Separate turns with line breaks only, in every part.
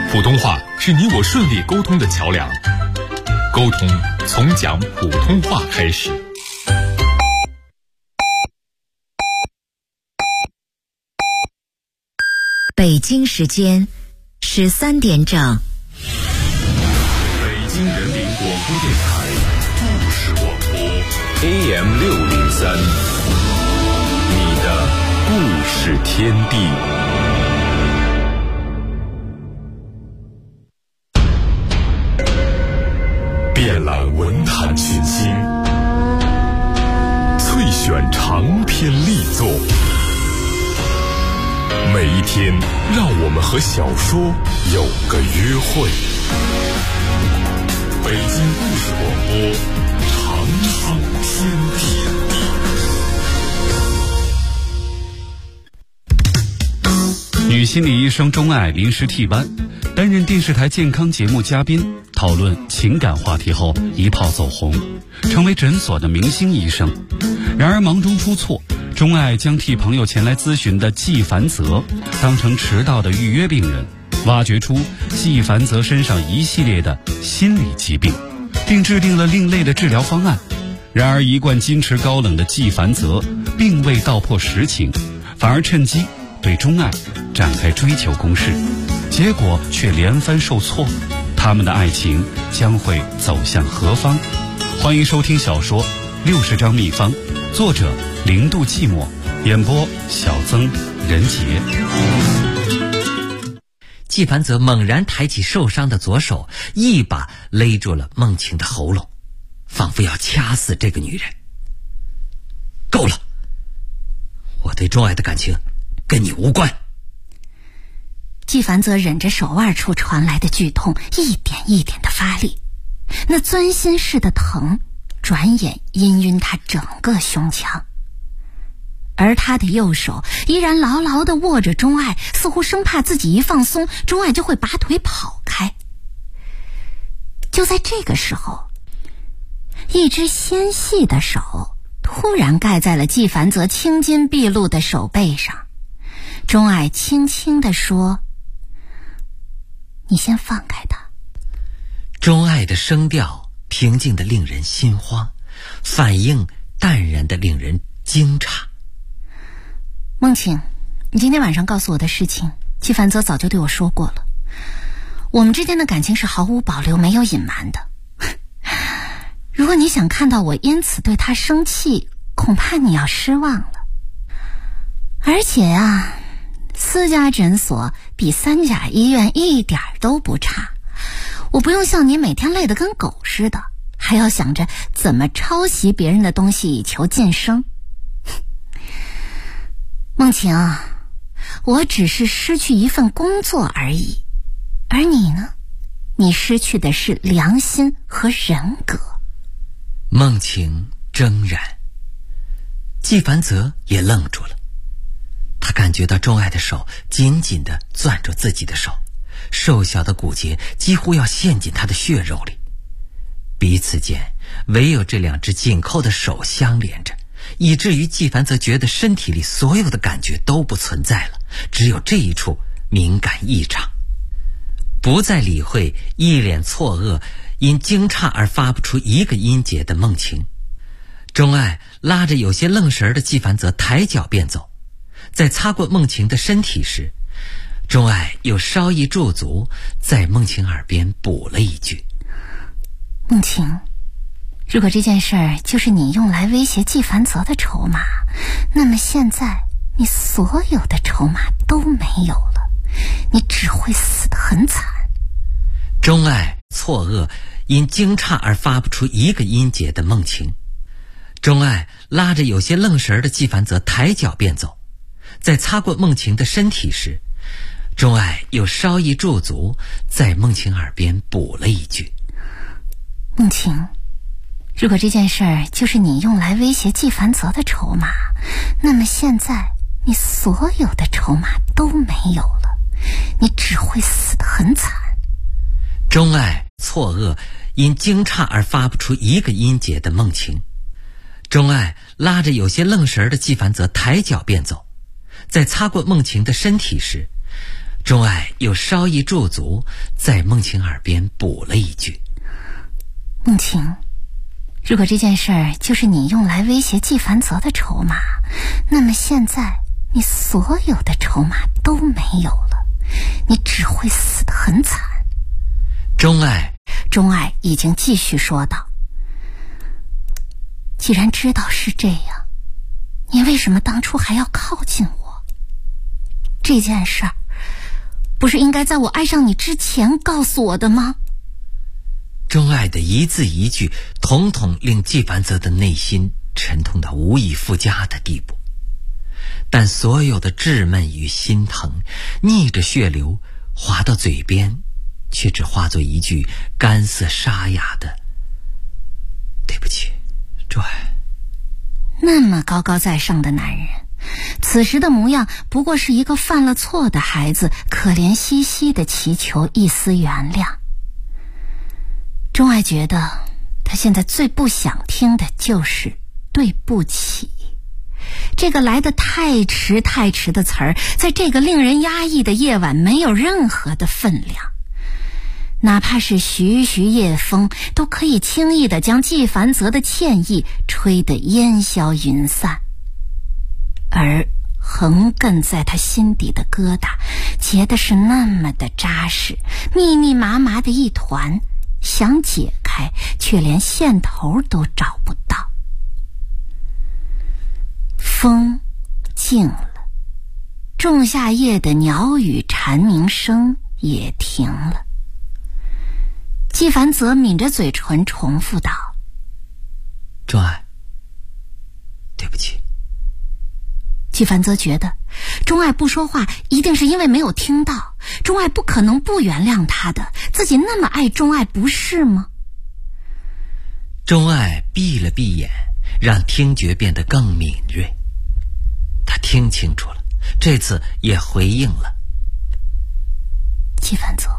普通话是你我顺利沟通的桥梁，沟通从讲普通话开始。
北京时间13点整。
北京人民广播电台故事广播 AM603，你的故事天地。遍览文坛群星，萃选长篇力作。每一天，让我们和小说有个约会。北京故事广播，长寿天
地。女心理医生钟爱临时替班，担任电视台健康节目嘉宾，讨论情感话题后一炮走红，成为诊所的明星医生。然而忙中出错，钟爱将替朋友前来咨询的季凡泽当成迟到的预约病人，挖掘出季凡泽身上一系列的心理疾病，并制定了另类的治疗方案。然而一贯矜持高冷的季凡泽并未道破实情，反而趁机对钟爱展开追求攻势，结果却连番受挫。他们的爱情将会走向何方？欢迎收听小说《60张秘方》，作者0度寂寞，演播小曾、任杰。
季凡泽猛然抬起受伤的左手，一把勒住了梦晴的喉咙，仿佛要掐死这个女人。够了，我对钟爱的感情跟你无关。
季凡泽忍着手腕处传来的剧痛，一点一点地发力，那钻心似的疼转眼氤氲他整个胸腔，而他的右手依然牢牢地握着钟爱，似乎生怕自己一放松，钟爱就会拔腿跑开。就在这个时候，一只纤细的手突然盖在了季凡泽青筋毕露的手背上。钟爱轻轻地说：“你先放开他。”
钟爱的声调平静的令人心慌，反应淡然的令人惊诧。
梦晴，你今天晚上告诉我的事情，季凡泽早就对我说过了。我们之间的感情是毫无保留，没有隐瞒的。如果你想看到我因此对他生气，恐怕你要失望了。而且啊，私家诊所比3甲医院一点都不差，我不用像你每天累得跟狗似的，还要想着怎么抄袭别人的东西以求晋升。梦晴啊，我只是失去一份工作而已，而你呢？你失去的是良心和人格。
梦晴怔然，季凡泽也愣住了。他感觉到钟爱的手紧紧地攥住自己的手，瘦小的骨节几乎要陷进他的血肉里。彼此间唯有这两只紧扣的手相连着，以至于季凡泽觉得身体里所有的感觉都不存在了，只有这一处敏感异常。不再理会一脸错愕因惊诧而发不出一个音节的梦晴，钟爱拉着有些愣神的季凡泽抬脚便走。在擦过梦晴的身体时，钟爱又稍一驻足，在梦晴耳边补了一句：“
梦晴，如果这件事儿就是你用来威胁季凡泽的筹码，那么现在你所有的筹码都没有了，你只会死得很惨。”
钟爱错愕因惊诧而发不出一个音节的梦晴，钟爱拉着有些愣神的季凡泽抬脚便走。在擦过梦晴的身体时，钟爱又稍一驻足，在梦晴耳边补了一句：“
梦晴，如果这件事儿就是你用来威胁季凡泽的筹码，那么现在你所有的筹码都没有了，你只会死得很惨。”
钟爱错愕因惊诧而发不出一个音节的梦晴，钟爱拉着有些愣神的季凡泽抬脚便走。在擦过梦晴的身体时， 钟爱又稍一驻足，在梦晴耳边补了一句：
梦晴，如果这件事儿就是你用来威胁季凡泽的筹码，那么现在你所有的筹码都没有了，你只会死得很惨。
钟爱
已经继续说道：既然知道是这样，你为什么当初还要靠近我？这件事儿不是应该在我爱上你之前告诉我的吗？
钟爱的一字一句统统令季凡泽的内心沉痛到无以复加的地步，但所有的稚闷与心疼逆着血流滑到嘴边，却只化作一句干涩沙哑的对不起，钟爱。
那么高高在上的男人，此时的模样不过是一个犯了错的孩子，可怜兮兮地祈求一丝原谅。钟爱觉得他现在最不想听的就是对不起，这个来得太迟太迟的词儿，在这个令人压抑的夜晚没有任何的分量，哪怕是徐徐夜风都可以轻易地将季凡泽的歉意吹得烟消云散，而横亘在他心底的疙瘩结的是那么的扎实，密密麻麻的一团，想解开却连线头都找不到。风静了，仲夏夜的鸟语蝉鸣声也停了。季凡泽抿着嘴唇重复道：
钟爱，对不起。
季凡泽觉得钟爱不说话一定是因为没有听到，钟爱不可能不原谅他的，自己那么爱钟爱不是吗？
钟爱闭了闭眼，让听觉变得更敏锐。他听清楚了，这次也回应了。
季凡泽，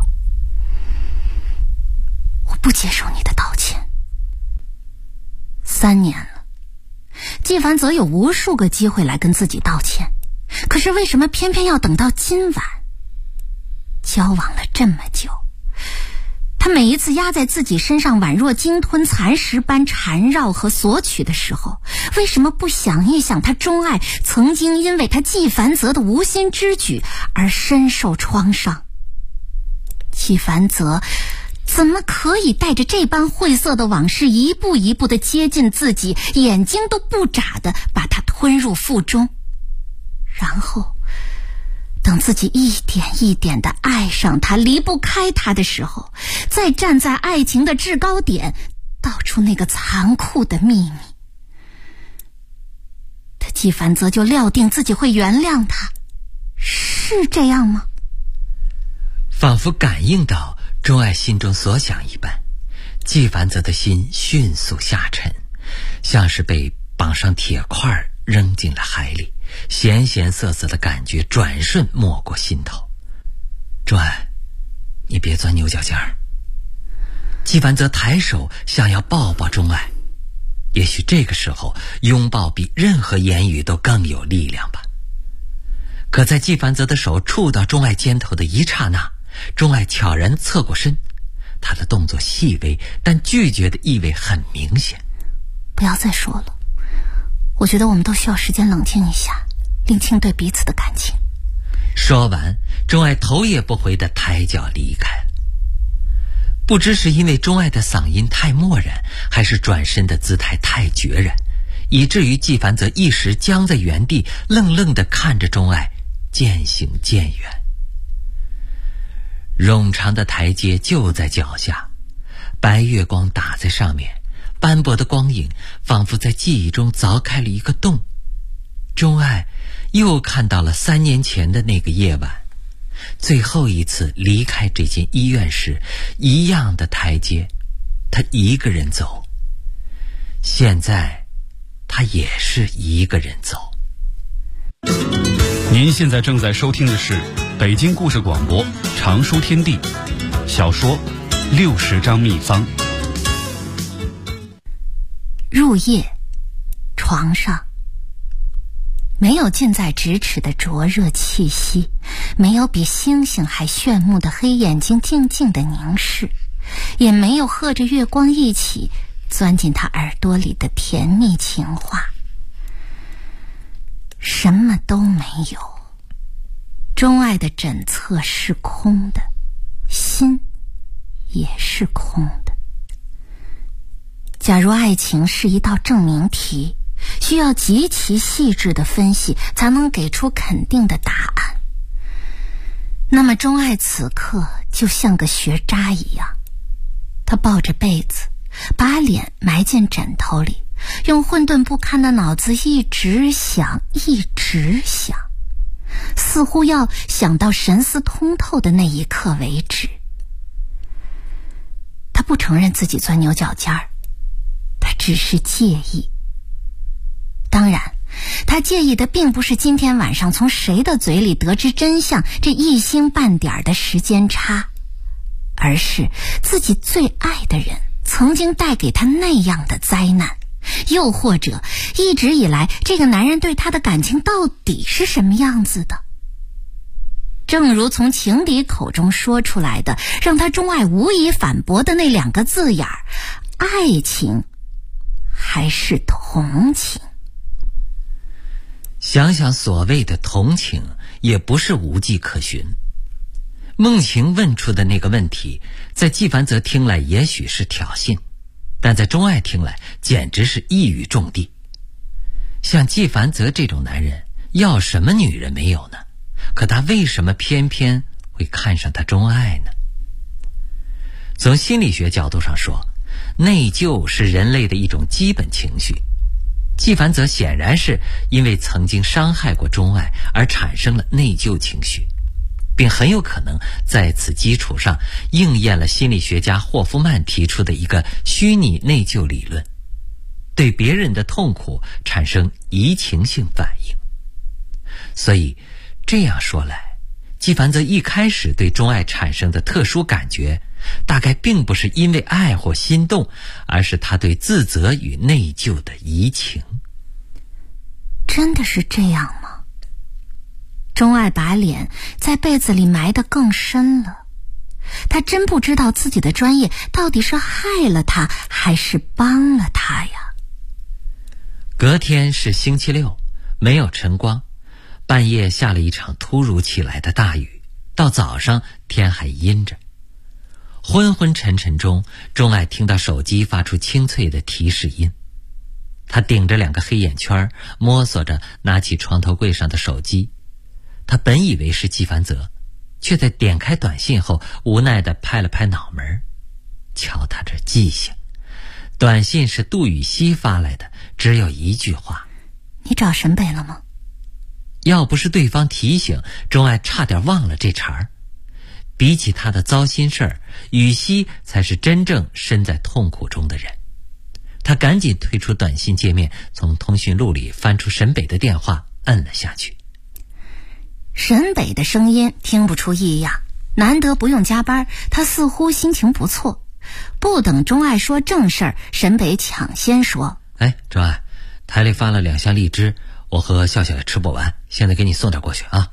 我不接受你的道歉。3年了，季凡泽有无数个机会来跟自己道歉，可是为什么偏偏要等到今晚？交往了这么久，他每一次压在自己身上宛若鲸吞蚕食般缠绕和索取的时候，为什么不想一想他钟爱曾经因为他季凡泽的无心之举而深受创伤？季凡泽怎么可以带着这般晦涩的往事一步一步地接近自己，眼睛都不眨地把他吞入腹中，然后等自己一点一点地爱上他，离不开他的时候，再站在爱情的制高点道出那个残酷的秘密。他季凡泽就料定自己会原谅他，是这样吗？
仿佛感应到钟爱心中所想一般，季凡泽的心迅速下沉，像是被绑上铁块扔进了海里，咸咸涩涩的感觉转瞬没过心头。钟爱，你别钻牛角尖儿。季凡泽抬手想要抱抱钟爱，也许这个时候拥抱比任何言语都更有力量吧。可在季凡泽的手触到钟爱肩头的一刹那，钟爱悄然侧过身，他的动作细微，但拒绝的意味很明显。
不要再说了，我觉得我们都需要时间冷静一下，拎清对彼此的感情。
说完，钟爱头也不回地抬脚离开了。不知是因为钟爱的嗓音太漠然，还是转身的姿态太决然，以至于季凡泽一时僵在原地，愣愣地看着钟爱渐行渐远。冗长的台阶就在脚下，白月光打在上面，斑驳的光影仿佛在记忆中凿开了一个洞。钟爱又看到了3年前的那个夜晚，最后一次离开这间医院时，一样的台阶，他一个人走。现在他也是一个人走。
您现在正在收听的是北京故事广播常书天地小说60章秘方。入夜，床上，
没有近在咫尺的灼热气息，没有比星星还炫目的黑眼睛静静的凝视，也没有和着月光一起钻进他耳朵里的甜蜜情话。什么都没有，钟爱的枕侧是空的，心也是空的。假如爱情是一道证明题，需要极其细致的分析才能给出肯定的答案，那么钟爱此刻就像个学渣一样，他抱着被子，把脸埋进枕头里，用混沌不堪的脑子一直想，似乎要想到神思通透的那一刻为止。他不承认自己钻牛角尖儿，他只是介意。当然，他介意的并不是今天晚上从谁的嘴里得知真相这一星半点的时间差，而是自己最爱的人曾经带给他那样的灾难，又或者一直以来这个男人对他的感情到底是什么样子的。正如从情敌口中说出来的，让他钟爱无以反驳的那两个字眼儿，爱情还是同情。
想想所谓的同情也不是无迹可寻。梦晴问出的那个问题，在纪梵泽听来也许是挑衅，但在钟爱听来简直是一语中的。像纪梵泽这种男人，要什么女人没有呢？可他为什么偏偏会看上他钟爱呢？从心理学角度上说，内疚是人类的一种基本情绪。纪梵泽显然是因为曾经伤害过钟爱而产生了内疚情绪，并很有可能在此基础上应验了心理学家霍夫曼提出的一个虚拟内疚理论，对别人的痛苦产生移情性反应。所以这样说来，纪梵泽一开始对钟爱产生的特殊感觉，大概并不是因为爱或心动，而是他对自责与内疚的移情。
真的是这样吗？钟爱把脸在被子里埋得更深了，他真不知道自己的专业到底是害了他还是帮了他呀。
隔天是星期六，没有晨光，半夜下了一场突如其来的大雨，到早上天还阴着。昏昏沉沉中，钟爱听到手机发出清脆的提示音。他顶着两个黑眼圈，摸索着拿起床头柜上的手机。他本以为是纪梵泽，却在点开短信后无奈地拍了拍脑门。瞧他这记性，短信是杜雨熙发来的，只有一句话：
你找沈北了吗？
要不是对方提醒，钟爱差点忘了这茬儿。比起他的糟心事儿，雨熙才是真正身在痛苦中的人。他赶紧退出短信界面，从通讯录里翻出沈北的电话，摁了下去。
沈北的声音听不出异样，难得不用加班，他似乎心情不错。不等钟爱说正事儿，沈北抢先说：
钟爱，台里发了2箱荔枝，我和笑笑也吃不完，现在给你送点过去啊。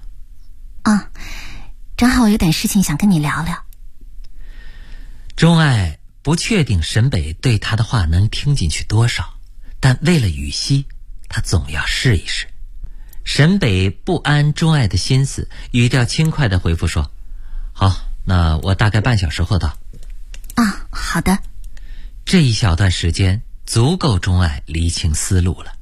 正好我有点事情想跟你聊聊。
钟爱不确定沈北对他的话能听进去多少，但为了雨熙，他总要试一试。沈北不安钟爱的心思，语调轻快地回复说：好，那我大概半小时后到。
好的。
这一小段时间足够钟爱厘清思路了。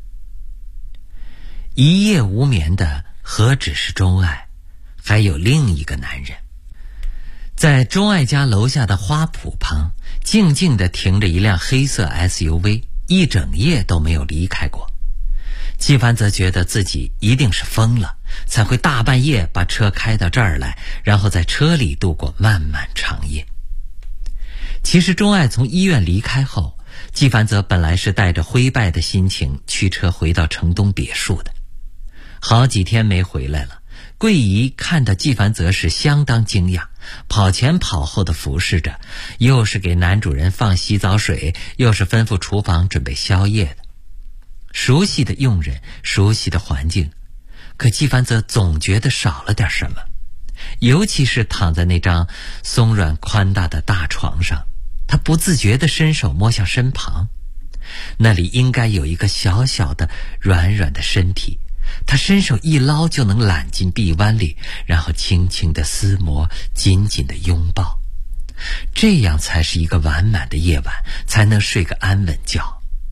一夜无眠的何止是钟爱，还有另一个男人。在钟爱家楼下的花圃旁，静静地停着一辆黑色 SUV， 一整夜都没有离开过。纪梵泽觉得自己一定是疯了，才会大半夜把车开到这儿来，然后在车里度过漫漫长夜。其实钟爱从医院离开后，纪梵泽本来是带着灰败的心情驱车回到城东别墅的。好几天没回来了，桂姨看到纪梵泽是相当惊讶，跑前跑后的服侍着，又是给男主人放洗澡水，又是吩咐厨房准备宵夜的。熟悉的佣人，熟悉的环境， 可纪梵泽总觉得少了点什么，尤其是躺在那张松软宽大的大床上，他不自觉地伸手摸向身旁，那里应该有一个小小的软软的身体，他伸手一捞就能揽进臂弯里，然后轻轻地撕磨，紧紧地拥抱，这样才是一个完满的夜晚，才能睡个安稳觉。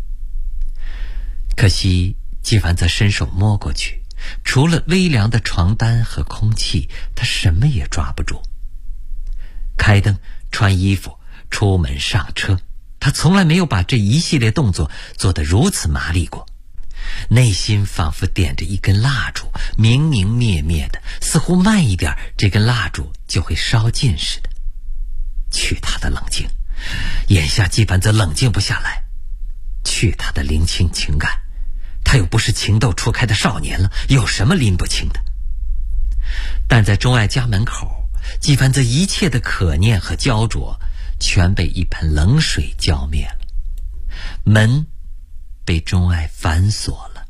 可惜纪梵泽伸手摸过去，除了微凉的床单和空气，他什么也抓不住。开灯、穿衣服、出门、上车，他从来没有把这一系列动作做得如此麻利过。内心仿佛点着一根蜡烛，明明灭灭的，似乎慢一点这根蜡烛就会烧尽似的。去他的冷静，眼下纪梵泽冷静不下来。去他的灵清情感，他又不是情窦初开的少年了，有什么拎不清的？但在钟爱家门口，纪梵泽一切的可念和焦灼全被一盆冷水浇灭了。门被钟爱反锁了，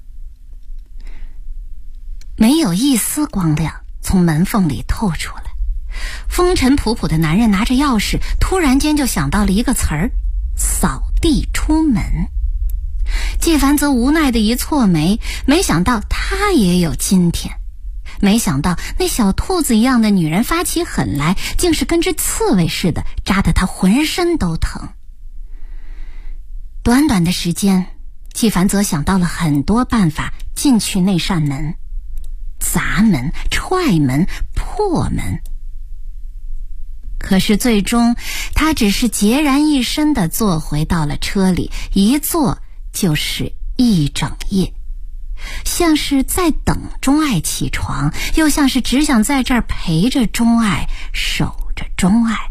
没有一丝光亮从门缝里透出来。风尘仆仆的男人拿着钥匙，突然间就想到了一个词儿：扫地出门。纪梵泽无奈的一蹙眉，没想到他也有今天，没想到那小兔子一样的女人发起狠来，竟是跟只刺猬似的，扎得他浑身都疼。短短的时间，纪梵泽想到了很多办法进去那扇门，砸门、踹门、破门。可是最终他只是孑然一身地坐回到了车里，一坐就是一整夜，像是在等钟爱起床，又像是只想在这儿陪着钟爱，守着钟爱。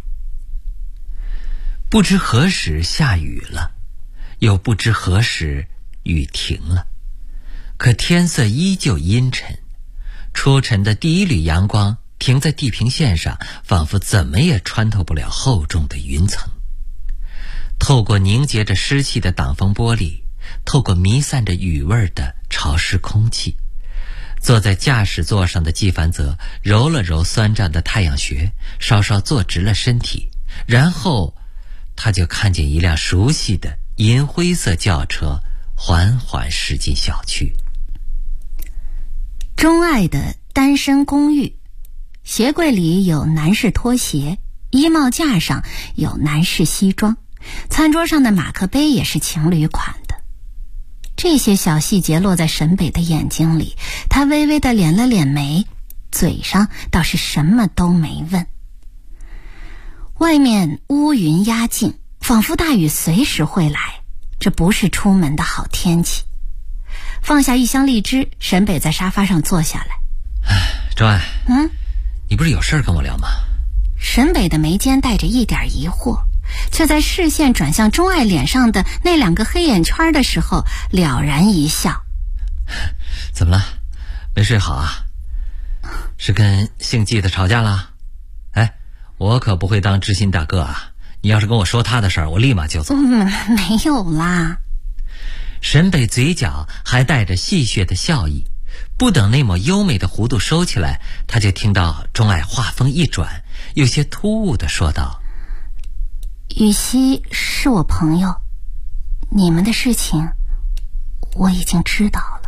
不知何时下雨了，又不知何时雨停了，可天色依旧阴沉，初晨的第一缕阳光停在地平线上，仿佛怎么也穿透不了厚重的云层。透过凝结着湿气的挡风玻璃，透过弥散着雨味的潮湿空气，坐在驾驶座上的纪梵泽揉了揉酸胀的太阳穴，稍稍坐直了身体，然后他就看见一辆熟悉的银灰色轿车缓缓驶进小区。
钟爱的单身公寓，鞋柜里有男士拖鞋，衣帽架上有男士西装，餐桌上的马克杯也是情侣款的。这些小细节落在沈北的眼睛里，他微微地敛了敛眉，嘴上倒是什么都没问。外面乌云压境，仿佛大雨随时会来，这不是出门的好天气。放下一箱荔枝，沈北在沙发上坐下来。
钟爱，你不是有事跟我聊吗？
沈北的眉间带着一点疑惑，却在视线转向钟爱脸上的那2个黑眼圈的时候了然一笑。
怎么了？没睡好啊？是跟姓纪的吵架了？哎，我可不会当知心大哥啊，你要是跟我说他的事儿，我立马就走。
没有啦。
沈北嘴角还带着戏谑的笑意，不等那抹优美的弧度收起来，他就听到钟爱话锋一转，有些突兀地说道：
雨熙是我朋友，你们的事情我已经知道了。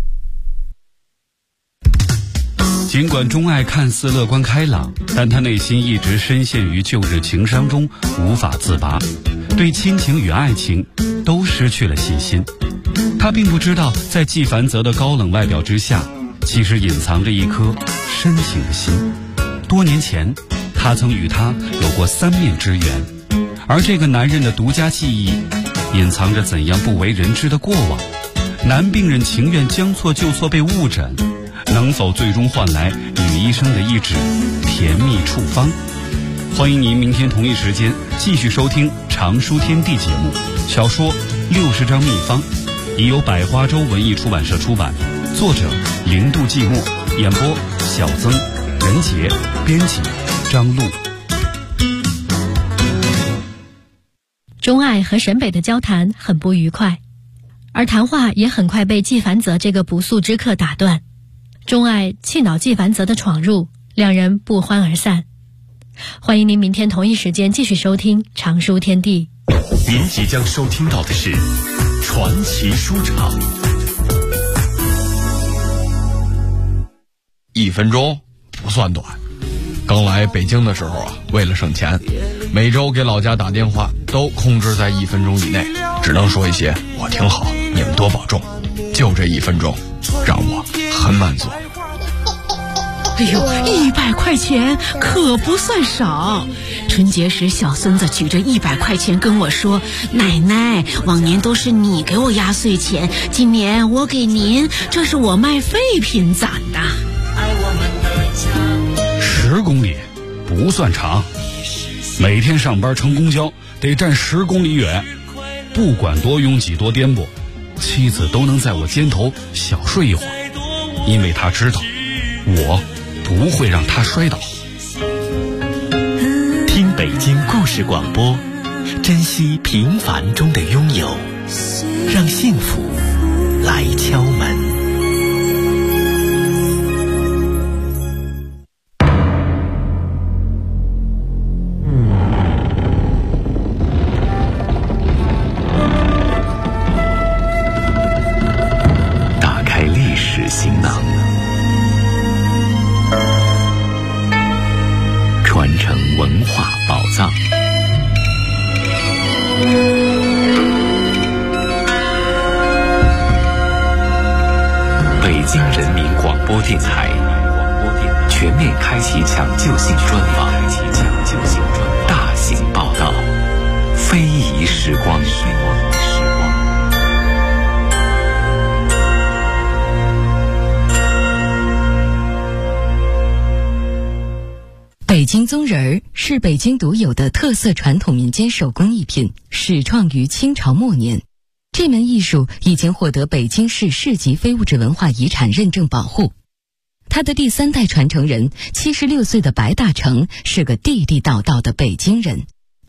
尽管钟爱看似乐观开朗，但他内心一直深陷于旧日情伤中无法自拔，对亲情与爱情都失去了信心。他并不知道，在纪梵泽的高冷外表之下，其实隐藏着一颗深情的心。多年前，他曾与他有过3面之缘，而这个男人的独家记忆，隐藏着怎样不为人知的过往。男病人情愿将错就错被误诊，能否最终换来女医生的一纸甜蜜处方？欢迎您明天同一时间继续收听常书天地节目，小说60张秘方，已由百花洲文艺出版社出版，作者零度寂寞，演播小曾、任杰，编辑张璐。
钟爱和沈北的交谈很不愉快，而谈话也很快被纪梵泽这个不速之客打断。 钟爱气恼纪梵泽的闯入，两人不欢而散。欢迎您明天同一时间继续收听常书天地。
您即将收听到的是传奇书场。
1分钟不算短。刚来北京的时候啊，为了省钱，每周给老家打电话都控制在1分钟以内，只能说一些我挺好，你们多保重。就这1分钟，让我很满足。
哎呦，100块钱可不算少。春节时，小孙子举着100块钱跟我说：“奶奶，往年都是你给我压岁钱，今年我给您，这是我卖废品攒的。
”10公里不算长，每天上班乘公交得站10公里远，不管多拥挤多颠簸，妻子都能在我肩头小睡一会儿，因为她知道我不会让他摔倒。
听北京故事广播，珍惜平凡中的拥有，让幸福来敲门。
打开历史行囊，传承文化宝藏。北京人民广播电台全面开启抢救性专访，大型报道，非遗时光。
北京宗人儿是北京独有的特色传统民间手工艺品，始创于清朝末年。这门艺术已经获得北京市市级非物质文化遗产认证保护。他的第3代传承人76岁的白大成是个地地道道的北京人。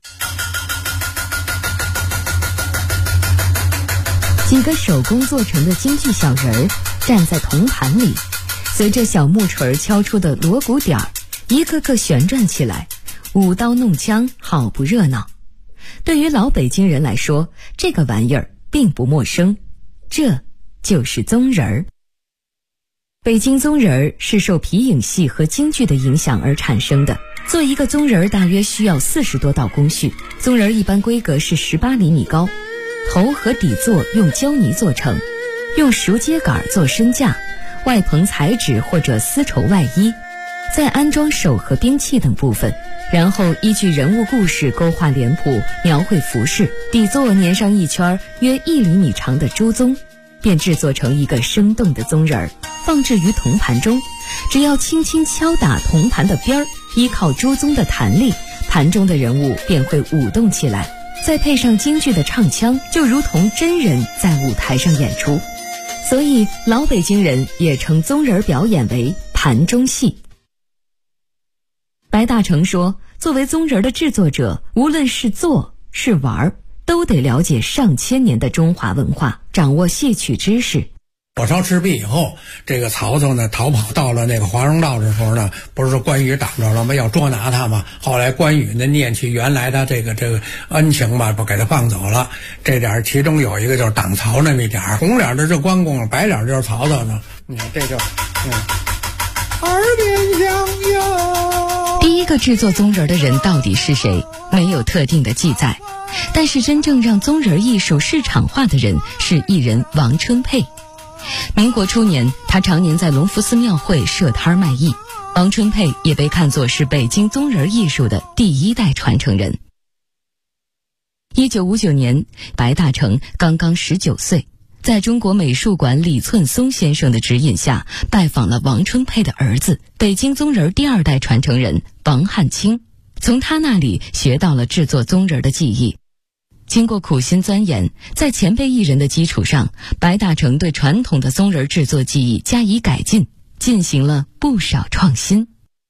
几个手工做成的京剧小人儿站在铜盘里，随着小木锤敲出的锣鼓点儿，一个个旋转起来，舞刀弄枪，好不热闹。对于老北京人来说，这个玩意儿并不陌生，这就是宗人儿。北京宗人儿是受皮影戏和京剧的影响而产生的。做一个宗人儿大约需要40多道工序，宗人儿一般规格是18厘米高，头和底座用胶泥做成，用熟秸秆做身架，外棚彩纸或者丝绸外衣，再安装手和兵器等部分，然后依据人物故事勾画脸谱，描绘服饰，底座粘上一圈约1厘米长的猪鬃，便制作成一个生动的宗人儿，放置于铜盘中。只要轻轻敲打铜盘的边儿，依靠猪鬃的弹力，盘中的人物便会舞动起来，再配上京剧的唱腔，就如同真人在舞台上演出。所以老北京人也称宗人表演为盘中戏。白大成说，作为宗人的制作者，无论是做是玩，都得了解上千年的中华文化，掌握戏曲知识。
火烧赤壁以后，这个曹操呢逃跑到了那个华容道的时候呢，不是说关羽挡着了吗？要捉拿他嘛。后来关羽呢念起原来的这个恩情吧，不给他放走了。这点其中有一个就是挡曹那么一点，红脸的是关公，白脸就是曹操呢。你看这就耳边响哟。
第一个制作宗人的人到底是谁？没有特定的记载。但是真正让宗人艺术市场化的人是艺人王春佩。民国初年，他常年在隆福寺庙会设摊卖艺。王春佩也被看作是北京宗人艺术的第1代传承人。1959年，白大成刚刚19岁，在中国美术馆李寸松先生的指引下，拜访了王春佩的儿子，北京宗人第2代传承人王汉卿，从他那里学到了制作宗人的技艺。经过苦心钻研，在前辈艺人的基础上，白大成对传统的宗人制作技艺加以改进，进行了不少创新。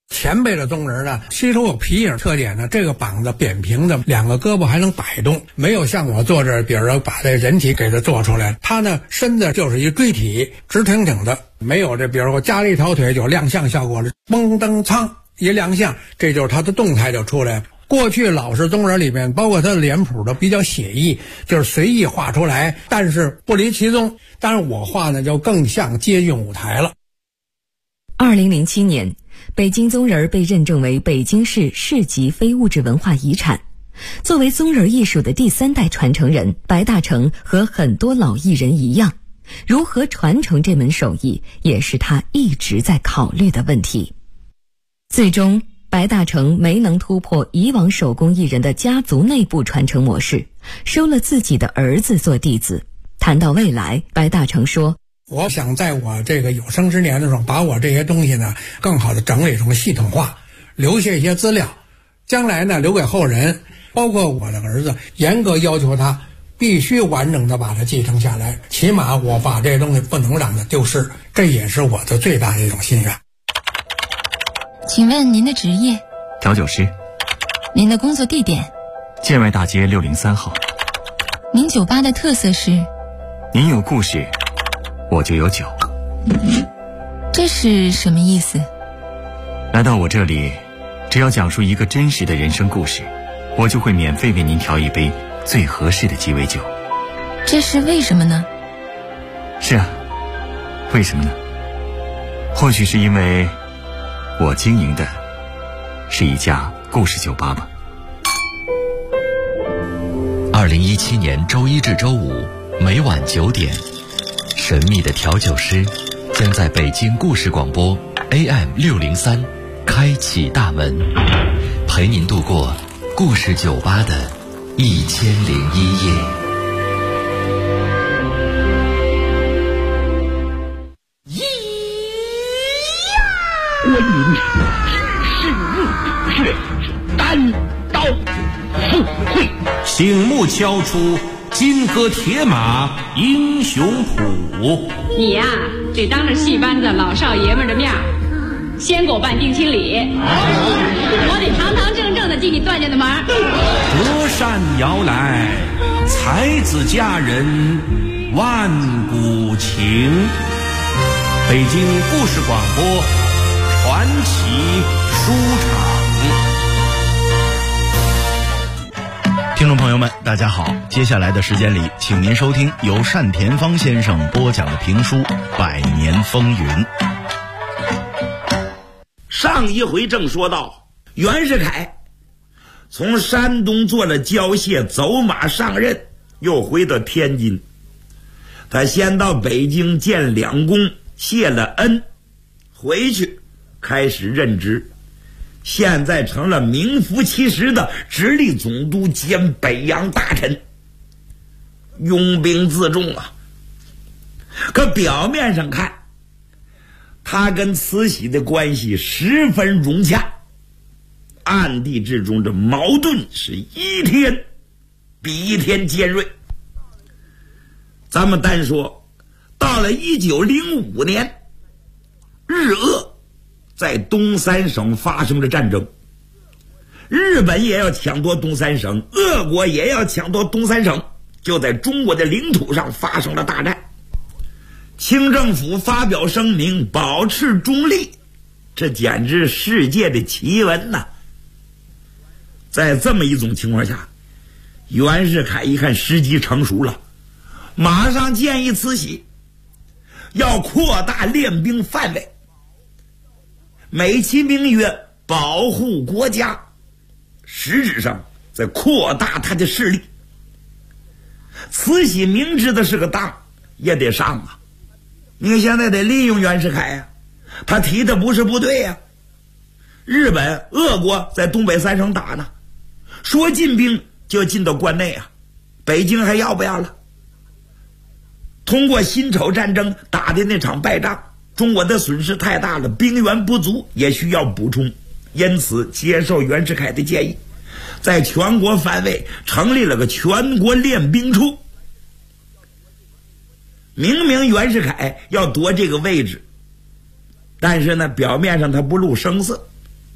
前辈的宗人呢，吸收有皮影特点呢，这个膀子扁平的，两个胳膊还能摆动，没有像我坐这儿，比如说把这人体给它做出来。他呢，身子就是一锥体，直挺挺的，没有这，比如说加了一条腿就亮相效果了，嘣噔噌一亮相，这就是他的动态就出来了。过去老式宗人里面，包括他的脸谱都比较写意，就是随意画出来，但是不离其宗。但是我画呢，就更像接近舞台了。
2007年，北京宗人被认证为北京市市级非物质文化遗产。作为宗人艺术的第3代传承人，白大成和很多老艺人一样，如何传承这门手艺，也是他一直在考虑的问题。最终，白大成没能突破以往手工艺人的家族内部传承模式，收了自己的儿子做弟子。谈到未来，白大成说，
我想在我这个有生之年的时候，把我这些东西呢更好的整理成系统化，留下一些资料，将来呢留给后人，包括我的儿子，严格要求他必须完整的把它继承下来，起码我把这些东西不能让它丢失，这也是我的最大的一种心愿。
请问您的职业？
调酒师。
您的工作地点？
建外大街603号。
您酒吧的特色是？
您有故事，我就有酒。
这是什么意思？
来到我这里，只要讲述一个真实的人生故事，我就会免费为您调一杯最合适的鸡尾酒。
这是为什么呢？
是啊，为什么呢？或许是因为我经营的是一家故事酒吧吧。
2017年周一至周五每晚9点，神秘的调酒师将在北京故事广播 AM603 开启大门，陪您度过故事酒吧的1001夜。
关云是却单刀赴会，
醒目敲出金戈铁马英雄谱。
你呀，得当着戏班子老少爷们的面先给我办定亲礼，我得堂堂正正的进你段家的门。
隔山摇来，才子佳人万古情。北京故事广播传奇书场。
听众朋友们，大家好，接下来的时间里，请您收听由单田芳先生播讲的评书《百年风云》。
上一回正说到，袁世凯从山东做了交械，走马上任，又回到天津。他先到北京见两公，谢了恩，回去开始任职，现在成了名副其实的直隶总督兼北洋大臣，拥兵自重啊。可表面上看，他跟慈禧的关系十分融洽，暗地之中这矛盾是一天比一天尖锐。咱们单说到了1905年，日俄在东三省发生了战争，日本也要抢夺东三省，俄国也要抢夺东三省，就在中国的领土上发生了大战。清政府发表声明保持中立，这简直世界的奇闻呐！在这么一种情况下，袁世凯一看时机成熟了，马上建议慈禧要扩大练兵范围，美其名曰保护国家，实质上在扩大他的势力。慈禧明知道是个当，也得上啊！你看现在得利用袁世凯呀，他提的不是不对呀。日本、俄国在东北三省打呢，说进兵就进到关内啊，北京还要不要了？通过辛丑战争打的那场败仗，中国的损失太大了，兵源不足，也需要补充，因此接受袁世凯的建议，在全国范围成立了个全国练兵处。明明袁世凯要夺这个位置，但是呢，表面上他不露声色，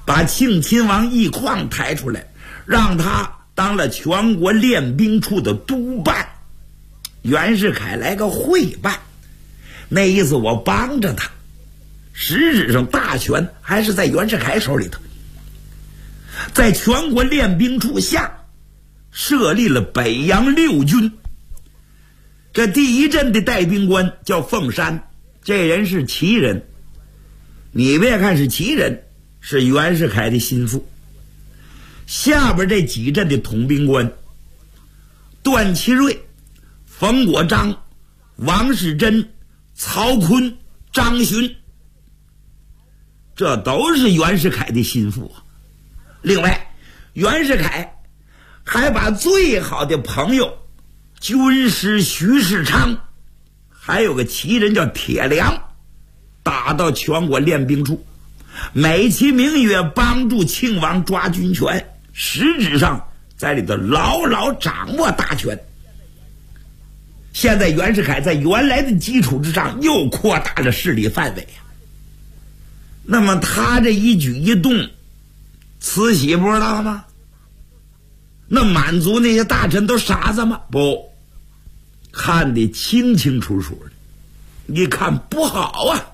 把庆亲王奕匡抬出来，让他当了全国练兵处的督办，袁世凯来个会办，那意思我帮着他，实质上大权还是在袁世凯手里头。在全国练兵处下设立了北洋6军，这第一阵的带兵官叫凤山，这人是旗人，你别看是旗人，是袁世凯的心腹。下边这几阵的统兵官，段祺瑞、冯国璋、王世贞、曹锟、张巡，这都是袁世凯的心腹啊。另外，袁世凯还把最好的朋友军师徐世昌，还有个旗人叫铁良，打到全国练兵处，美其名曰帮助庆王抓军权，实质上在里头牢牢掌握大权。现在袁世凯在原来的基础之上又扩大了势力范围啊。那么他这一举一动，慈禧不知道吗？那满族那些大臣都傻子吗？不，看得清清楚楚的。你看不好啊，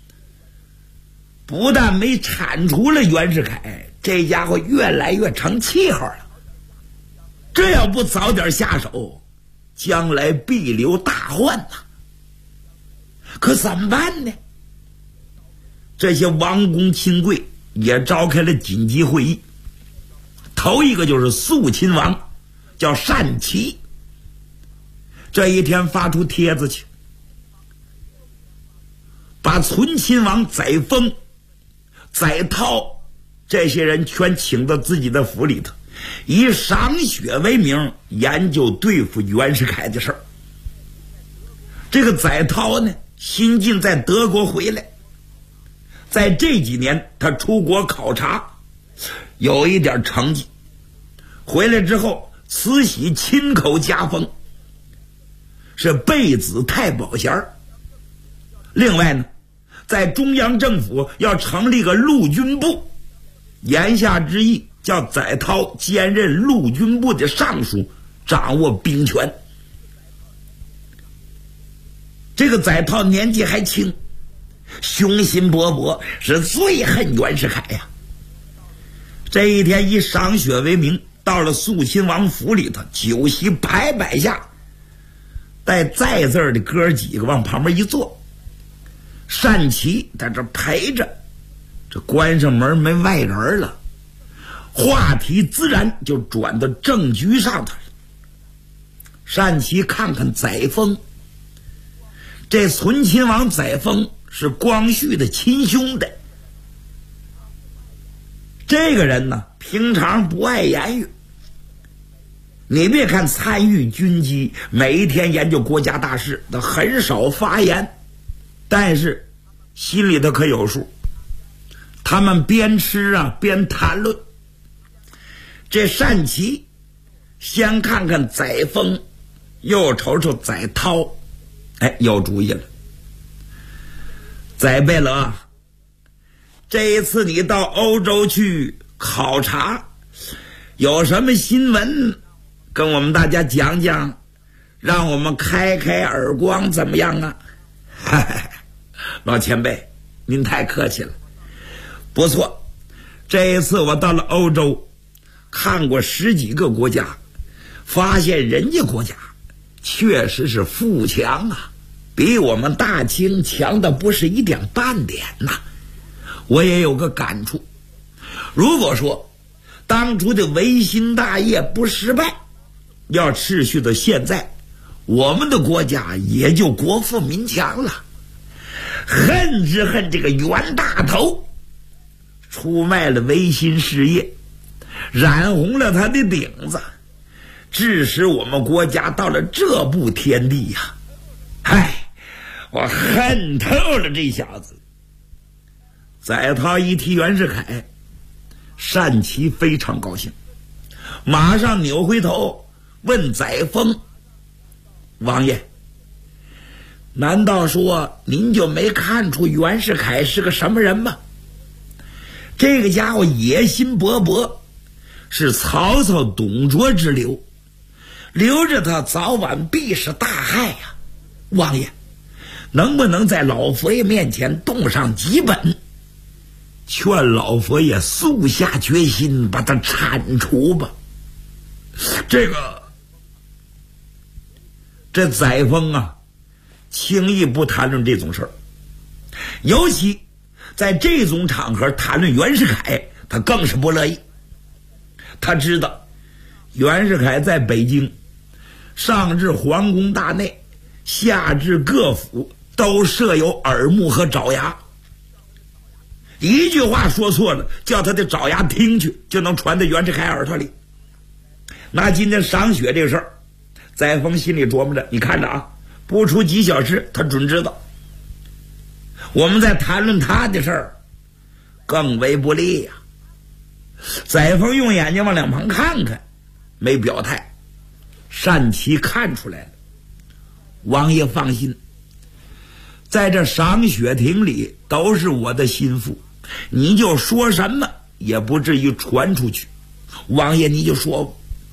不但没铲除了袁世凯，这家伙越来越成气候了。这要不早点下手，将来必留大患呐。可怎么办呢？这些王公亲贵也召开了紧急会议，头一个就是肃亲王，叫单琦。这一天发出帖子去，把存亲王载沣、载涛这些人全请到自己的府里头，以赏雪为名研究对付袁世凯的事儿。这个载涛呢，新近在德国回来，在这几年他出国考察，有一点成绩，回来之后慈禧亲口加封，是备子太保衔。另外呢，在中央政府要成立个陆军部，言下之意叫载涛兼任陆军部的尚书，掌握兵权。这个载涛年纪还轻，雄心勃勃，是最恨袁世凯呀。这一天以赏雪为名，到了肃亲王府里头，酒席排摆下，带在字的哥几个往旁边一坐，单琦在这陪着，这关上门没外人了，话题自然就转到政局上头了。单琦看看载沣，这存亲王载沣是光绪的亲兄弟，这个人呢平常不爱言语，你别看参与军机，每一天研究国家大事，他很少发言，但是心里头可有数。他们边吃啊边谈论。这单琦先看看载沣，又瞅瞅载涛，有主意了。载贝勒，这一次你到欧洲去考察，有什么新闻跟我们大家讲讲，让我们开开耳光，怎么样啊？老前辈，您太客气了。不错，这一次我到了欧洲，看过10几个国家，发现人家国家确实是富强啊，比我们大清强的不是一点半点呐。我也有个感触，如果说当初的维新大业不失败，要持续到现在，我们的国家也就国富民强了。恨只恨这个袁大头出卖了维新事业，染红了他的顶子，致使我们国家到了这步田地呀！我恨透了这小子。载涛一提袁世凯，单琦非常高兴，马上扭回头问载沣：王爷，难道说您就没看出袁世凯是个什么人吗？ 这个家伙野心勃勃，是曹操董卓之流，留着他早晚必是大害呀。王爷，能不能在老佛爷面前动上几本，劝老佛爷速下决心把他铲除吧？这载沣啊，轻易不谈论这种事儿，尤其在这种场合谈论袁世凯，他更是不乐意。他知道袁世凯在北京，上至皇宫大内，下至各府，都设有耳目和爪牙，一句话说错了，叫他的爪牙听去，就能传到袁世凯耳朵里。那今天赏雪这个事儿，载沣心里琢磨着，你看着啊，不出几小时他准知道。我们在谈论他的事儿，更为不利呀。载沣用眼睛往两旁看看，没表态。单骑看出来了，王爷放心，在这赏雪亭里都是我的心腹，你就说什么也不至于传出去。王爷你就说吧。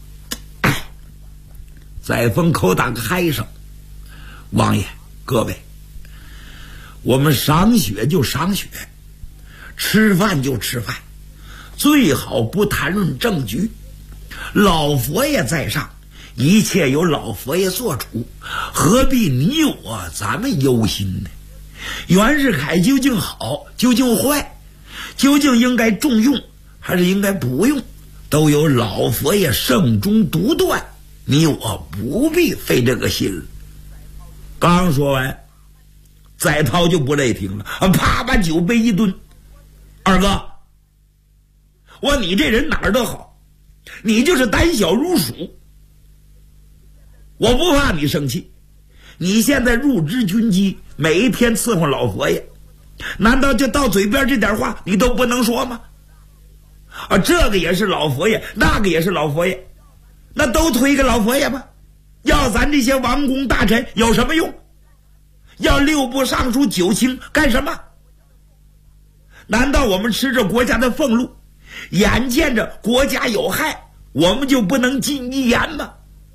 载沣口打个嗨声，王爷各位，我们赏雪就赏雪，吃饭就吃饭，最好不谈论政局。老佛爷在上，一切由老佛爷做主，何必你我咱们忧心呢？袁世凯究竟好究竟坏，究竟应该重用还是应该不用，都由老佛爷圣中独断，你我不必费这个心了。刚说完，载涛就不乐意听了，啪把酒杯一蹲。二哥，我你这人哪儿都好，你就是胆小如鼠。我不怕你生气，你现在入职军机，每一天伺候老佛爷，难道就到嘴边这点话你都不能说吗？这个也是老佛爷，那个也是老佛爷，那都推给老佛爷吧。要咱这些王公大臣有什么用？要六部尚书九卿干什么？难道我们吃着国家的俸禄，眼见着国家有害，我们就不能尽一言吗？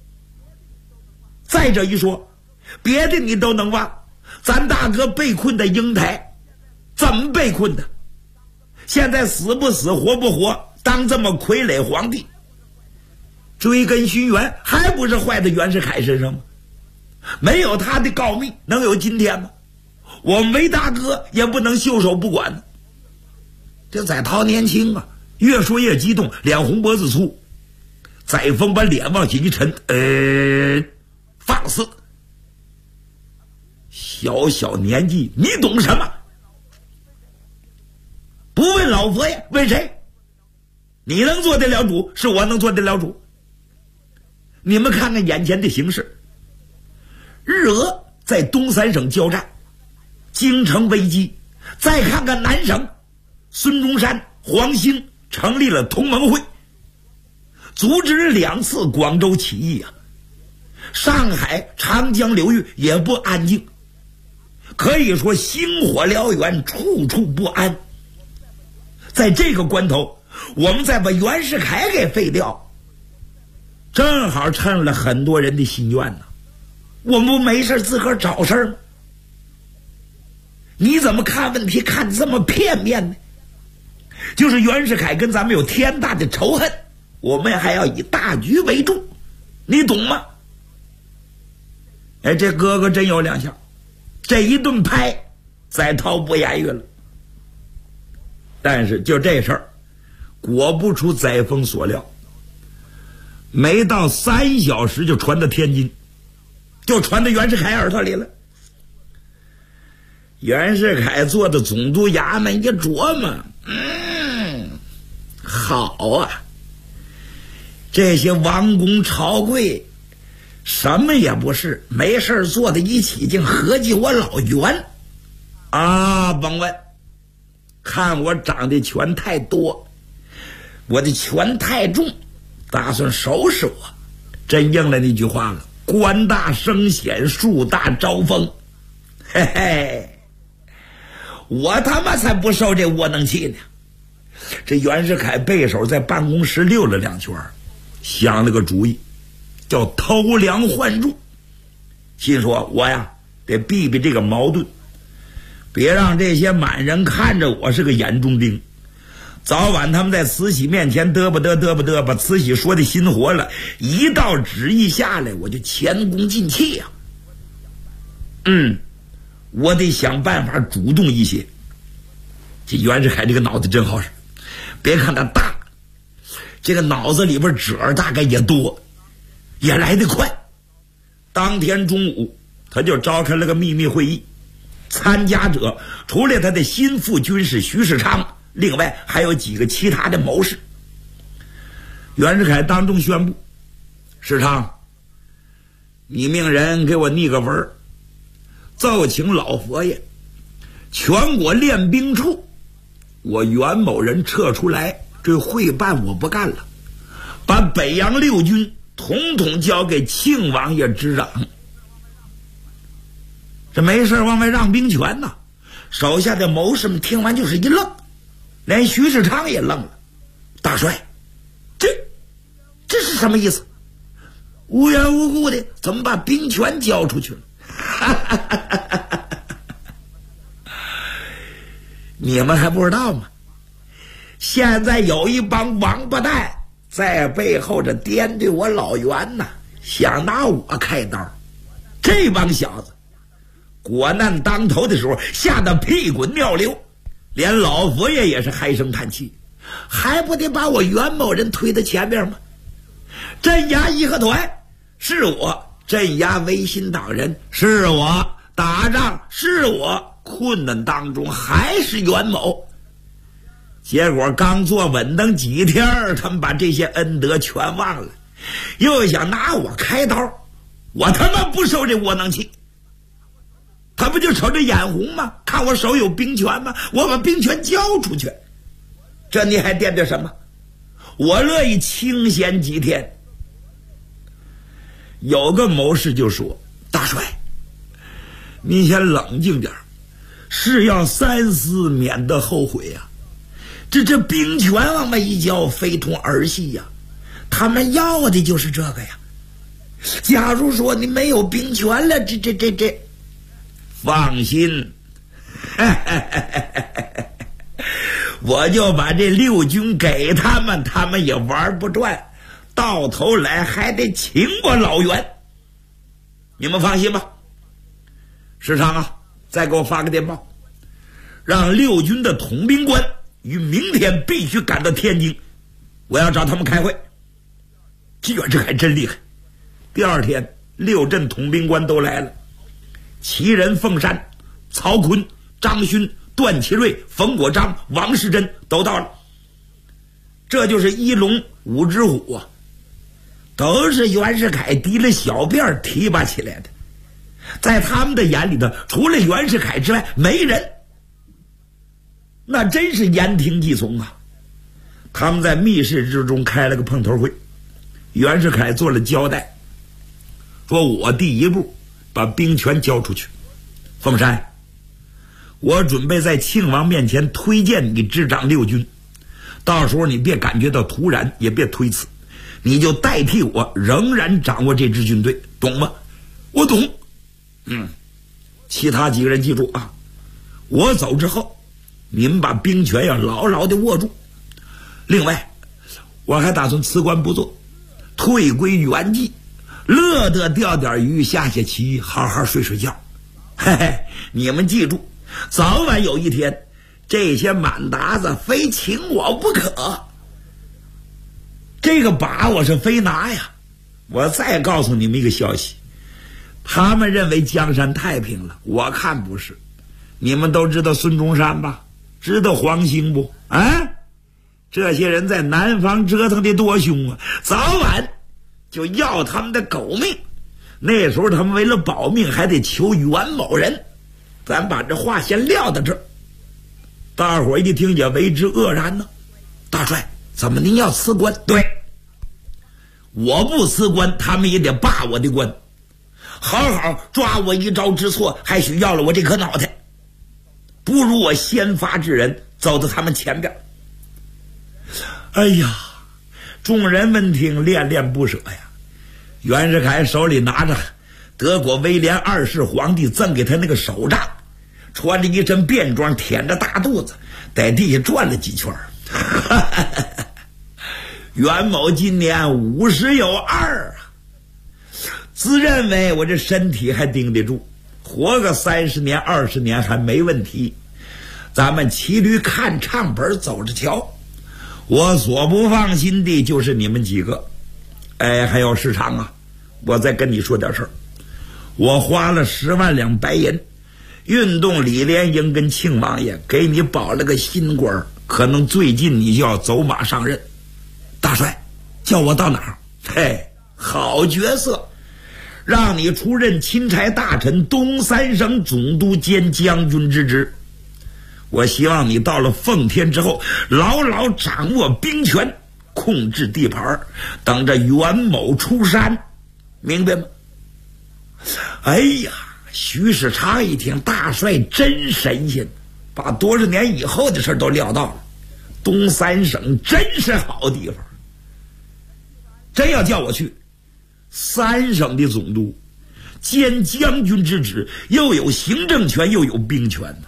再者一说，别的你都能忘，咱大哥被困在瀛台，怎么被困的？现在死不死活不活，当这么傀儡皇帝，追根寻源，还不是坏在袁世凯身上吗？没有他的告密，能有今天吗？我们韦大哥也不能袖手不管呢。这载涛年轻啊，越说越激动，脸红脖子粗。载沣把脸往起一沉，放肆！小小年纪，你懂什么？不问老佛爷，问谁？你能做得了主，是我能做得了主。你们看看眼前的形势，日俄在东三省交战，京城危机。再看看南省，孙中山、黄兴成立了同盟会，阻止2次广州起义啊。上海、长江流域也不安静，可以说星火燎原，处处不安。在这个关头，我们再把袁世凯给废掉，正好趁了很多人的心愿呢。我们不没事自个儿找事儿吗？你怎么看问题看得这么片面呢？就是袁世凯跟咱们有天大的仇恨，我们还要以大局为重，你懂吗？这哥哥真有两下，这一顿拍，载涛不言语了。但是就这事儿，果不出载沣所料，没到3小时就传到天津，就传到袁世凯耳朵里了。袁世凯坐的总督衙门一琢磨，好啊，这些王公朝贵什么也不是，没事坐在一起竟合计我老袁啊！甭问，看我长的权太多，我的权太重，打算收拾我。真应了那句话了，官大升显，树大招风。嘿嘿，我他妈才不受这窝囊气呢！ 这袁世凯背手在办公室溜了2圈，想了个主意，叫偷梁换柱。心说我呀得避避这个矛盾，别让这些满人看着我是个眼中钉。早晚他们在慈禧面前嘚啵把慈禧说的心活了，一道旨意下来我就前功尽弃呀。我得想办法主动一些。这袁世凯这个脑子真好使，别看他大，这个脑子里边褶大概也多，也来得快。当天中午他就召开了个秘密会议，参加者除了他的心腹军师徐世昌，另外还有几个其他的谋士。袁世凯当众宣布，世昌，你命人给我拟个文，奏请老佛爷，全国练兵处我袁某人撤出来，这会办我不干了，把北洋6军统统交给庆王爷执掌。这没事往外让兵权呢。手下的谋士们听完就是一愣，连徐世昌也愣了。大帅，这是什么意思？无缘无故的怎么把兵权交出去了？你们还不知道吗？现在有一帮王八蛋在背后这颠对我老袁呐，想拿我开刀。这帮小子国难当头的时候吓得屁滚尿流，连老佛爷也是唉声叹气，还不得把我袁某人推到前面吗？镇压义和团是我，镇压维新党人是我，打仗是我，困难当中还是袁某。结果刚坐稳当几天，他们把这些恩德全忘了，又想拿我开刀，我他妈不受这窝囊气。他不就瞅着眼红吗？看我手有兵权吗？我把兵权交出去，这你还惦着什么？我乐意清闲几天。有个谋士就说，大帅，你先冷静点，是要三思免得后悔呀。这兵权往外一交，非同儿戏呀。他们要的就是这个呀。假如说你没有兵权了，这放心，我就把这6军给他们，他们也玩不转，到头来还得请我老袁。你们放心吧。时常啊，再给我发个电报，让6军的统兵官于明天必须赶到天津，我要找他们开会。这袁世凯真厉害。第2天6镇统兵官都来了，齐人、凤山、曹锟、张勋、段祺瑞、冯国璋、王世贞都到了。这就是1龙5只虎啊，都是袁世凯提了小辫提拔起来的。在他们的眼里头，除了袁世凯之外没人，那真是言听计从啊。他们在密室之中开了个碰头会，袁世凯做了交代，说我第一步把兵权交出去。凤山，我准备在庆王面前推荐你执掌6军，到时候你别感觉到突然，也别推辞，你就代替我仍然掌握这支军队，懂吗？我懂。其他几个人记住啊，我走之后你们把兵权要牢牢的握住。另外我还打算辞官不做，退归原籍，乐得钓点鱼，下下棋，好好睡睡觉。嘿嘿，你们记住，早晚有一天这些满达子非请我不可，这个把我是非拿呀。我再告诉你们一个消息，他们认为江山太平了，我看不是。你们都知道孙中山吧？知道黄兴不？啊，这些人在南方折腾的多凶啊，早晚就要他们的狗命。那时候他们为了保命还得求袁某人。咱把这话先撂到这儿，大伙一听也为之愕然呢。大帅，怎么您要辞官？对，我不辞官，他们也得罢我的官，好好抓我一招之错，还许要了我这颗脑袋。不如我先发制人，走到他们前边。 哎呀，众人闻听恋恋不舍呀。袁世凯手里拿着德国威廉2世皇帝赠给他那个手杖，穿着一身便装，腆着大肚子，在地下转了几圈。袁某今年50有2啊，自认为我这身体还顶得住，活个30年20年还没问题。咱们骑驴看唱本，走着瞧。我所不放心的就是你们几个。还有时常啊，我再跟你说点事儿。我花了10万两白银，运动李莲英跟庆王爷给你保了个新官，可能最近你就要走马上任。大帅叫我到哪儿？嘿，好角色，让你出任钦差大臣、东三省总督兼将军之职。我希望你到了奉天之后，牢牢掌握兵权，控制地盘，等着袁某出山，明白吗？哎呀，徐世昌一听，大帅真神仙，把多少年以后的事都料到了。东三省真是好地方，真要叫我去3省的总督兼将军之职，又有行政权又有兵权呢。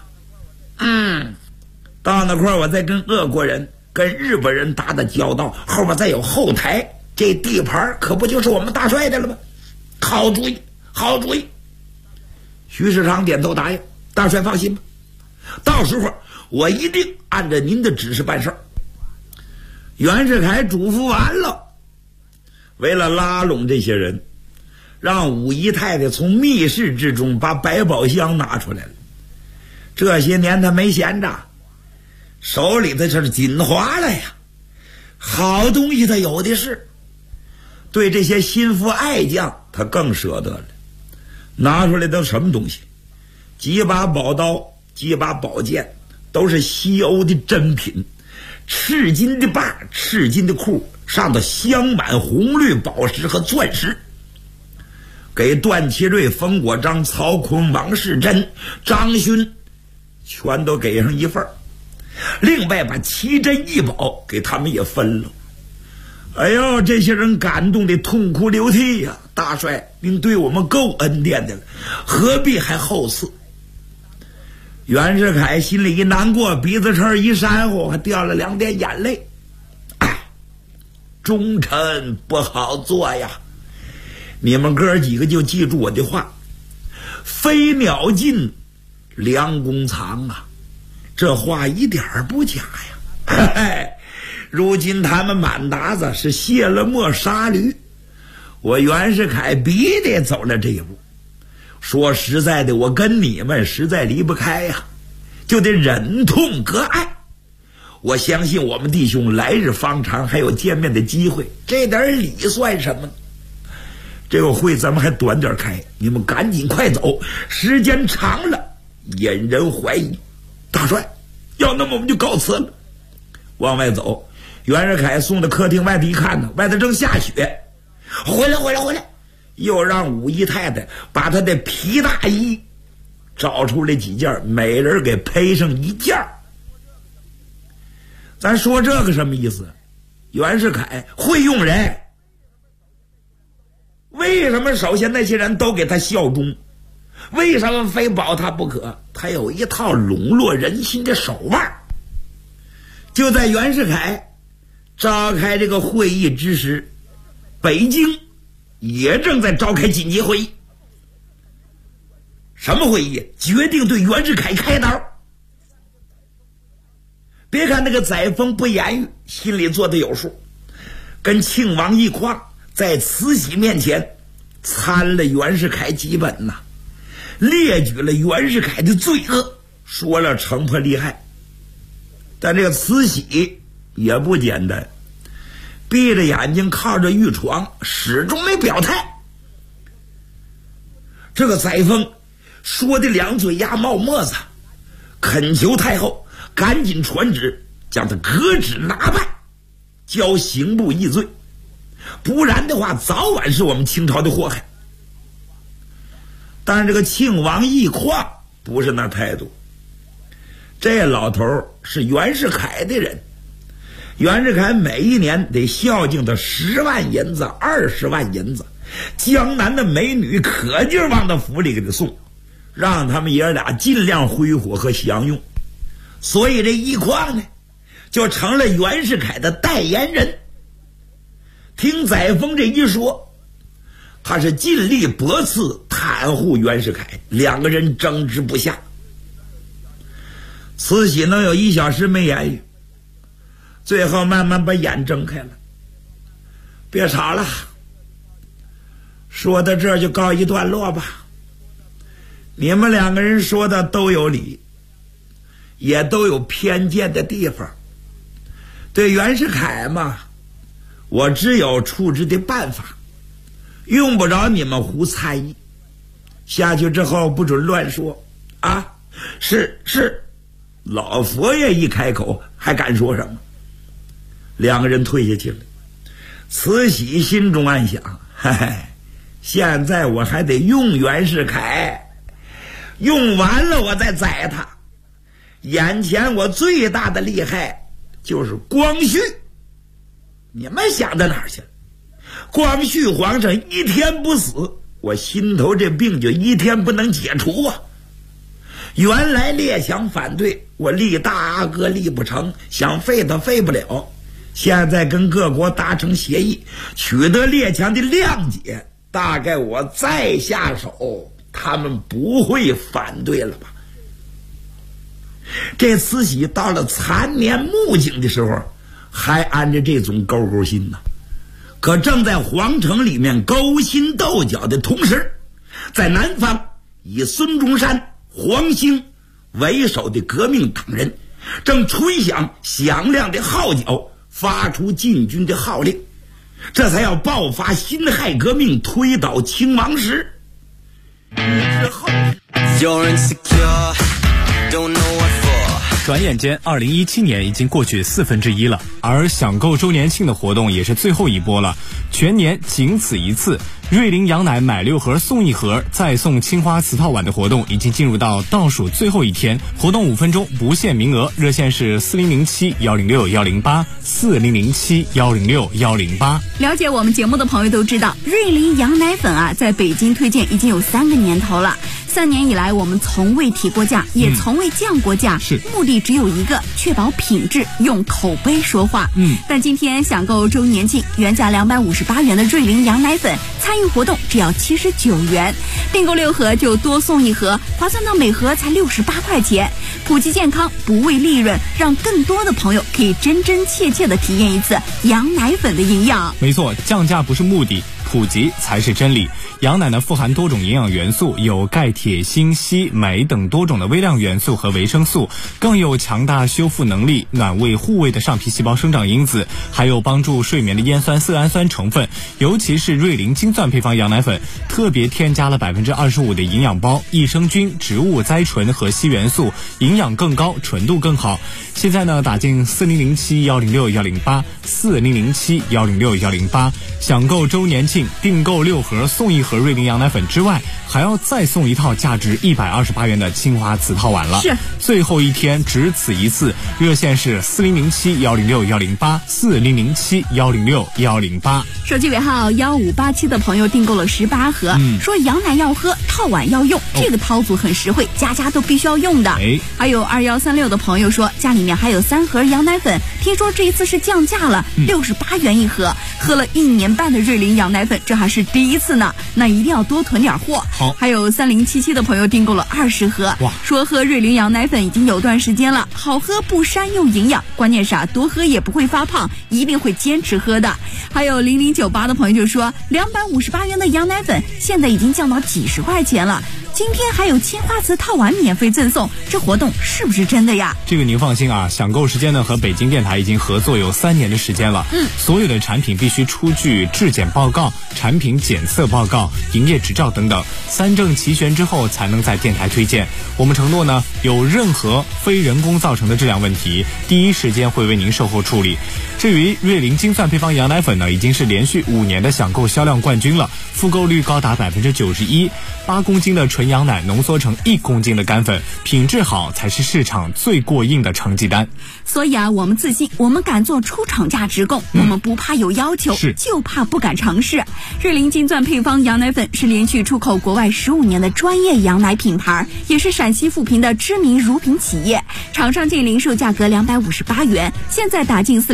到那块我再跟俄国人跟日本人打交道，后边再有后台，这地盘可不就是我们大帅的了吗？好主意，好主意。徐世昌点头答应，大帅放心吧，到时候我一定按照您的指示办事儿。袁世凯嘱咐完了，为了拉拢这些人，让武姨太太从密室之中把百宝箱拿出来了。这些年他没闲着，手里头是紧花了呀，好东西他有的是。对这些心腹爱将他更舍得了，拿出来都什么东西？几把宝刀，几把宝剑，都是西欧的珍品，赤金的把，赤金的裤，上头镶满红绿宝石和钻石。给段祺瑞、冯国璋、曹锟、王士珍、张勋全都给上一份，另外把奇珍异宝给他们也分了。哎呦，这些人感动的痛哭流涕呀！大帅，您对我们够恩典的了，何必还厚赐？袁世凯心里一难过，鼻子梢一扇乎，还掉了2点眼泪。忠臣不好做呀！你们哥几个就记住我的话，飞鸟尽，良弓藏啊！这话一点不假呀。如今他们满达子是卸了磨杀驴，我袁世凯必得走了这一步。说实在的，我跟你们实在离不开呀，就得忍痛割爱。我相信我们弟兄来日方长，还有见面的机会，这点礼算什么呢？这个会咱们还短点开，你们赶紧快走，时间长了引人怀疑。大帅，要那么我们就告辞了。往外走，袁世凯送到客厅外头一看呢，外头正下雪。回来！又让武姨太太把他的皮大衣找出来几件，每人给配上1件。咱说这个什么意思？袁世凯会用人，为什么首先那些人都给他效忠？为什么非保他不可？他有一套笼络人心的手腕。就在袁世凯召开这个会议之时，北京也正在召开紧急会议。什么会议？决定对袁世凯开刀。别看那个载沣不言语，心里做的有数，跟庆王奕匡在慈禧面前参了袁世凯几本呐，列举了袁世凯的罪恶，说了惩罚厉害。但这个慈禧也不简单，闭着眼睛靠着御床，始终没表态。这个载沣说的2嘴牙冒沫子，恳求太后赶紧传旨将他革职拿办，交刑部议罪，不然的话早晚是我们清朝的祸害。但是这个庆王奕匡不是那态度，这老头是袁世凯的人， 袁世凯每一年得孝敬他10万银子、20万银子，江南的美女可劲儿往他府里给他送，让他们爷俩尽量挥霍和享用。所以这一匡呢，就成了袁世凯的代言人。听载沣这一说，他是尽力驳斥袒护袁世凯，两个人争执不下。慈禧能有1小时没言语，最后慢慢把眼睁开了。别吵了，说到这儿就告一段落吧。你们两个人说的都有理，也都有偏见的地方。对袁世凯嘛，我只有处置的办法，用不着你们胡猜疑。下去之后不准乱说啊！是，老佛爷一开口还敢说什么？两个人退下去了。慈禧心中暗想，嗨，现在我还得用袁世凯，用完了我再宰他。眼前我最大的厉害就是光绪。你们想到哪儿去了？光绪皇上一天不死，我心头这病就一天不能解除啊！原来列强反对我，立大阿哥立不成，想废他废不了。现在跟各国达成协议，取得列强的谅解，大概我再下手，他们不会反对了吧？这慈禧到了残年暮景的时候，还安着这种勾勾心呢。可正在皇城里面勾心斗角的同时，在南方以孙中山、黄兴为首的革命党人正吹响响亮的号角，发出进军的号令，这才要爆发辛亥革命，推倒清王时。之后
转眼间2017年已经过去1/4了，而享购周年庆的活动也是最后一波了，全年仅此一次。瑞麟羊奶买6盒送1盒，再送青花瓷套碗的活动已经进入到倒数最后一天，活动5分钟，不限名额，热线是4007-106-108 4007-106-108。
了解我们节目的朋友都知道，瑞麟羊奶粉啊，在北京推荐已经有3个年头了。3年以来，我们从未提过价，也从未降过价，目的只有一个，确保品质，用口碑说话。但今天享购周年庆，原价258元的瑞麟羊奶粉，参与活动只要79元，订购6盒就多送1盒，划算到每盒才68块钱。普及健康，不为利润，让更多的朋友可以真真切切的体验一次羊奶粉的营养。
没错，降价不是目的，普及才是真理。羊奶呢富含多种营养元素，有钙、铁、锌、硒、镁等多种的微量元素和维生素，更有强大修复能力、暖胃护胃的上皮细胞生长因子，还有帮助睡眠的烟酸色氨酸成分。尤其是瑞麟精算配方羊奶粉，特别添加了25%的营养包、益生菌、植物甾醇和硒元素，营养更高，纯度更好。现在呢，打进4007-106-108 4007-106-108，享购周年庆，订购6盒送1盒瑞麟羊奶粉之外，还要再送一套价值128元的青花瓷套碗了。是，最后一天，只此一次，热线是4007-106-108 4007-106-108。
手机尾号1587的朋友订购了18盒，说羊奶要喝，套碗要用，这个套组很实惠，家家都必须要用的。还有2136的朋友说，家里面还有3盒羊奶粉，听说这一次是降价了，68元1盒，喝了1年半的瑞麟羊奶粉，这还是第一次呢，那一定要多囤点货。好，还有3077的朋友订购了20盒，说喝瑞麟羊奶粉已经有段时间了，好喝不膻又营养，关键是多喝也不会发胖，一定会坚持喝的。还有0098的朋友就说，258元的羊奶粉现在已经降到几十块钱了，今天还有青花瓷套碗免费赠送，这活动是不是真的呀？
这个您放心啊，享购时间呢和北京电台已经合作有3年的时间了。所有的产品必须出具质检报告、产品检测报告、营业执照等等，3证齐全之后才能在电台推荐。我们承诺呢，有任何非人工造成的质量问题，第一时间会为您售后处理。至于瑞麟精算配方羊奶粉呢，已经是连续5年的享购销量冠军了，复购率高达91%，8公斤的纯纯羊奶浓缩成1公斤的干粉，品质好才是市场最过硬的成绩单。
所以啊，我们自信，我们敢做出厂价直供，我们不怕有要求，就怕不敢尝试。瑞麟金钻配方羊奶粉是连续出口国外15年的专业羊奶品牌，也是陕西富平的知名乳品企业。厂商界零售价格258元，现在打进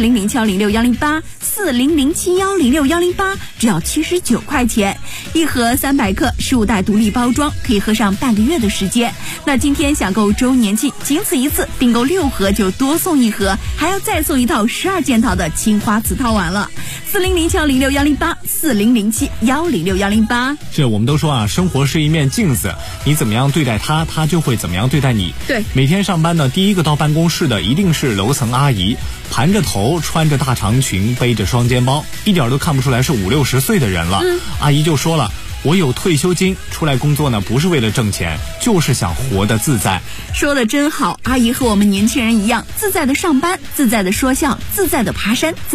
4007106108，4007106108，只要79块钱。一盒300克，15袋独立包装，可以喝上半个月的时间。那今天想购周年庆，仅此一次，订购6盒就多送1盒，还要再送一套12件套的青花瓷套碗了。4007106108，4007106108。
是我们都说啊，生活是一面镜子，你怎么样对待它，它就会怎么样对待你。
对，
每天上班呢，第一个到办公室的一定是楼层阿姨，盘着头，穿着大长裙，背着双肩包，一点都看不出来是50-60岁的人了。阿姨就说了，我有退休金，出来工作呢不是为了挣钱，就是想活得自在。
说得真好，阿姨和我们年轻人一样，自在的上班，自在的说笑，自在的爬山。